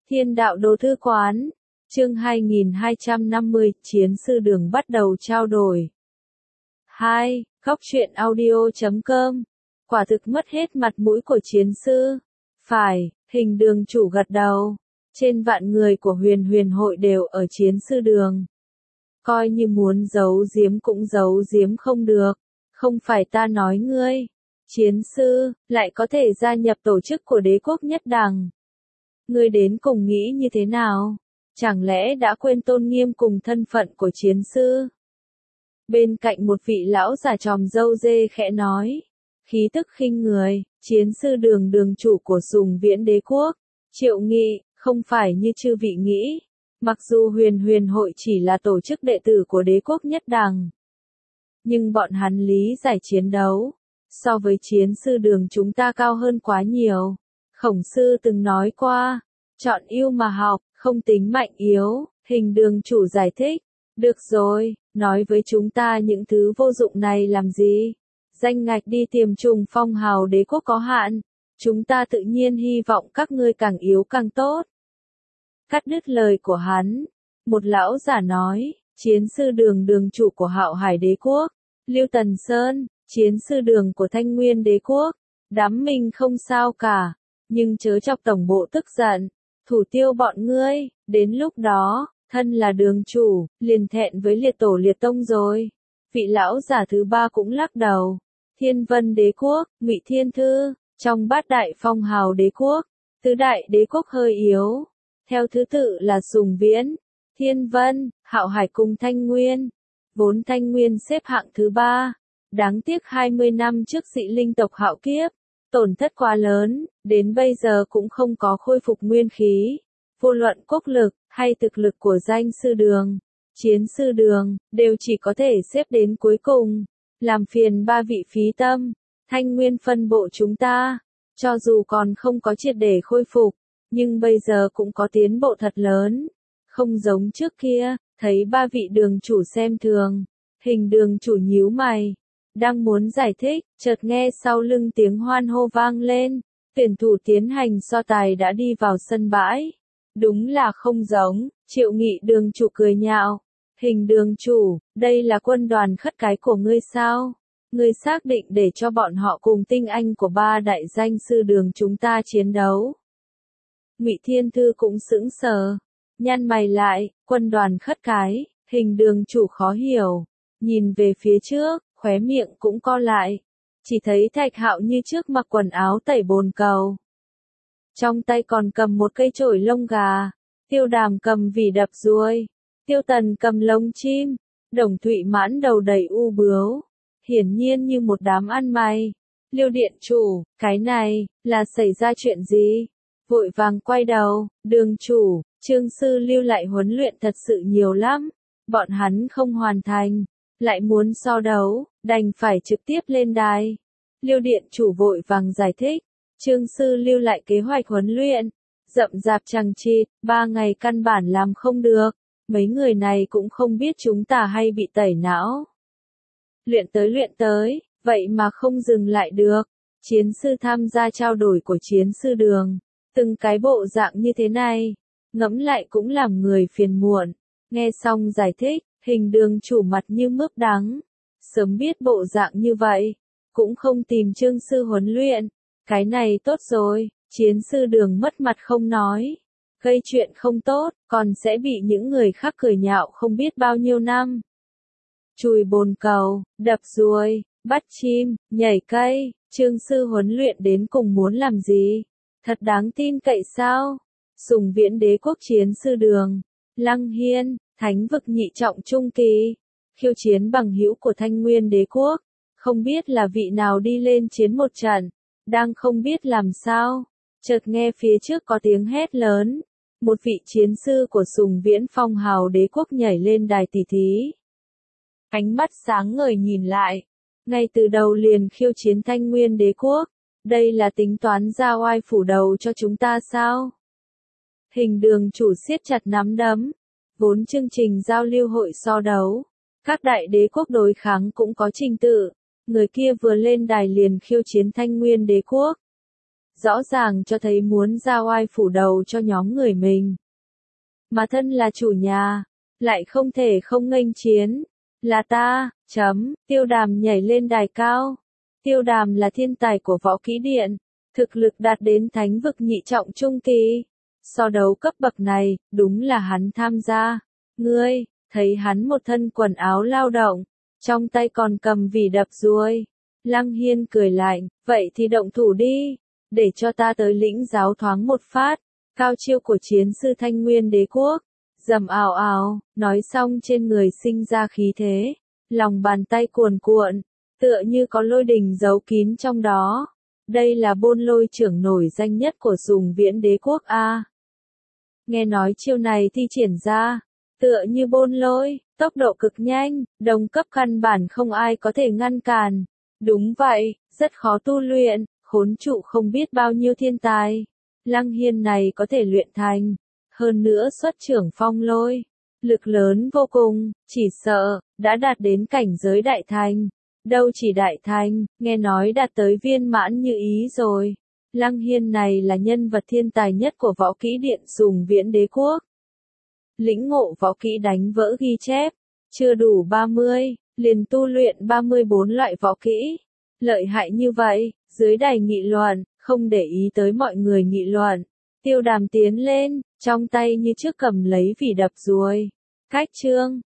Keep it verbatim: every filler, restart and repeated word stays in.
Thiên đạo đồ thư quán, chương hai nghìn hai trăm năm mươi, chiến sư đường bắt đầu trao đổi. hai. Góc truyện audio chấm com. Quả thực mất hết mặt mũi của chiến sư. Phải, hình đường chủ gật đầu. Trên vạn người của huyền huyền hội đều ở chiến sư đường. Coi như muốn giấu giếm cũng giấu giếm không được. Không phải ta nói ngươi. Chiến sư, lại có thể gia nhập tổ chức của đế quốc nhất đẳng. Ngươi đến cùng nghĩ như thế nào? Chẳng lẽ đã quên tôn nghiêm cùng thân phận của chiến sư? Bên cạnh một vị lão già tròm râu dê khẽ nói. Khí tức khinh người, chiến sư đường đường chủ của Sùng Viễn đế quốc. Triệu Nghị, không phải như chư vị nghĩ. Mặc dù huyền huyền hội chỉ là tổ chức đệ tử của đế quốc nhất đẳng. Nhưng bọn hắn lý giải chiến đấu. So với chiến sư đường chúng ta cao hơn quá nhiều. Khổng sư từng nói qua, chọn yêu mà học, không tính mạnh yếu, hình đường chủ giải thích. Được rồi, nói với chúng ta những thứ vô dụng này làm gì? Danh ngạch đi tiềm trùng phong hào đế quốc có hạn, chúng ta tự nhiên hy vọng các ngươi càng yếu càng tốt. Cắt đứt lời của hắn, một lão giả nói, chiến sư đường đường chủ của Hạo Hải đế quốc, Lưu Tần Sơn, chiến sư đường của Thanh Nguyên đế quốc, đám mình không sao cả, nhưng chớ chọc tổng bộ tức giận, thủ tiêu bọn ngươi, đến lúc đó, thân là đường chủ, liền thẹn với liệt tổ liệt tông rồi. Vị lão giả thứ ba cũng lắc đầu. Thiên Vân đế quốc, Ngụy Thiên Thư, trong bát đại phong hào đế quốc, tứ đại đế quốc hơi yếu. Theo thứ tự là Sùng Viễn, Thiên Vân, Hạo Hải cùng Thanh Nguyên. Vốn Thanh Nguyên xếp hạng thứ ba. Đáng tiếc hai mươi năm trước dị linh tộc hạo kiếp. Tổn thất quá lớn, đến bây giờ cũng không có khôi phục nguyên khí. Vô luận quốc lực, hay thực lực của danh sư đường, chiến sư đường, đều chỉ có thể xếp đến cuối cùng. Làm phiền ba vị phí tâm, Thanh Nguyên phân bộ chúng ta, cho dù còn không có triệt để khôi phục, nhưng bây giờ cũng có tiến bộ thật lớn. Không giống trước kia, thấy ba vị đường chủ xem thường, hình đường chủ nhíu mày. Đang muốn giải thích, chợt nghe sau lưng tiếng hoan hô vang lên, tuyển thủ tiến hành so tài đã đi vào sân bãi. Đúng là không giống, Triệu Nghị đường chủ cười nhạo. Hình đường chủ, đây là quân đoàn khất cái của ngươi sao? Ngươi xác định để cho bọn họ cùng tinh anh của ba đại danh sư đường chúng ta chiến đấu. Ngụy Thiên Thư cũng sững sờ, nhăn mày lại, quân đoàn khất cái, hình đường chủ khó hiểu, nhìn về phía trước, khóe miệng cũng co lại, chỉ thấy Thạch Hạo như trước mặc quần áo tẩy bồn cầu. Trong tay còn cầm một cây chổi lông gà, Tiêu Đàm cầm vỉ đập ruồi, Tiêu Tần cầm lông chim, Đồng Thụy Mãn đầu đầy u bướu, hiển nhiên như một đám ăn mày. Liêu điện chủ, cái này, là xảy ra chuyện gì? Vội vàng quay đầu, đường chủ, Trương sư lưu lại huấn luyện thật sự nhiều lắm, bọn hắn không hoàn thành, lại muốn so đấu, đành phải trực tiếp lên đài. Liêu điện chủ vội vàng giải thích. Trương sư lưu lại kế hoạch huấn luyện, rậm rạp chằng chịt, ba ngày căn bản làm không được, mấy người này cũng không biết chúng ta hay bị tẩy não. Luyện tới luyện tới, vậy mà không dừng lại được, chiến sư tham gia trao đổi của chiến sư đường, từng cái bộ dạng như thế này, ngẫm lại cũng làm người phiền muộn. Nghe xong giải thích, hình đường chủ mặt như mướp đắng, sớm biết bộ dạng như vậy, cũng không tìm Trương sư huấn luyện. Cái này tốt rồi, chiến sư đường mất mặt không nói, gây chuyện không tốt, còn sẽ bị những người khác cười nhạo không biết bao nhiêu năm. Chùi bồn cầu, đập ruồi, bắt chim, nhảy cây, Trương sư huấn luyện đến cùng muốn làm gì? Thật đáng tin cậy sao? Sùng Viễn đế quốc chiến sư đường, Lăng Hiên, thánh vực nhị trọng trung kỳ, khiêu chiến bằng hữu của Thanh Nguyên đế quốc, không biết là vị nào đi lên chiến một trận. Đang không biết làm sao, chợt nghe phía trước có tiếng hét lớn, một vị chiến sư của Sùng Viễn phong hào đế quốc nhảy lên đài tỷ thí. Ánh mắt sáng ngời nhìn lại, ngay từ đầu liền khiêu chiến Thanh Nguyên đế quốc, đây là tính toán ra oai phủ đầu cho chúng ta sao? Hình đường chủ siết chặt nắm đấm, vốn chương trình giao lưu hội so đấu, các đại đế quốc đối kháng cũng có trình tự. Người kia vừa lên đài liền khiêu chiến Thanh Nguyên đế quốc. rõ ràng cho thấy muốn ra oai phủ đầu cho nhóm người mình. Mà thân là chủ nhà, lại không thể không nghênh chiến. Là ta, chấm, Tiêu Đàm nhảy lên đài cao. Tiêu Đàm là thiên tài của võ kỹ điện, thực lực đạt đến thánh vực nhị trọng trung kỳ. So đấu cấp bậc này, đúng là hắn tham gia. Ngươi, thấy hắn một thân quần áo lao động, trong tay còn cầm vỉ đập ruồi. Lăng Hiên cười lạnh, vậy thì động thủ đi, để cho ta tới lĩnh giáo thoáng một phát. Cao chiêu của chiến sư Thanh Nguyên Đế Quốc. Rầm ào ào, nói xong trên người sinh ra khí thế, lòng bàn tay cuồn cuộn, tựa như có lôi đình giấu kín trong đó. Đây là bôn lôi trưởng nổi danh nhất của Sùng Viễn Đế Quốc A. Nghe nói chiêu này thi triển ra, tựa như bôn lôi, tốc độ cực nhanh, đồng cấp căn bản không ai có thể ngăn cản. Đúng vậy, rất khó tu luyện, khốn trụ không biết bao nhiêu thiên tài. Lăng Hiên này có thể luyện thành. Hơn nữa xuất trưởng phong lôi, lực lớn vô cùng, chỉ sợ, đã đạt đến cảnh giới đại thành. Đâu chỉ đại thành, nghe nói đạt tới viên mãn như ý rồi. Lăng Hiên này là nhân vật thiên tài nhất của võ kỹ điện Sùng Viễn Đế Quốc. Lĩnh ngộ võ kỹ đánh vỡ ghi chép, chưa đủ ba mươi, liền tu luyện ba mươi bốn loại võ kỹ. Lợi hại như vậy, dưới đài nghị luận, không để ý tới mọi người nghị luận. Tiêu Đàm tiến lên, trong tay như trước cầm lấy vỉ đập ruồi. Cách chương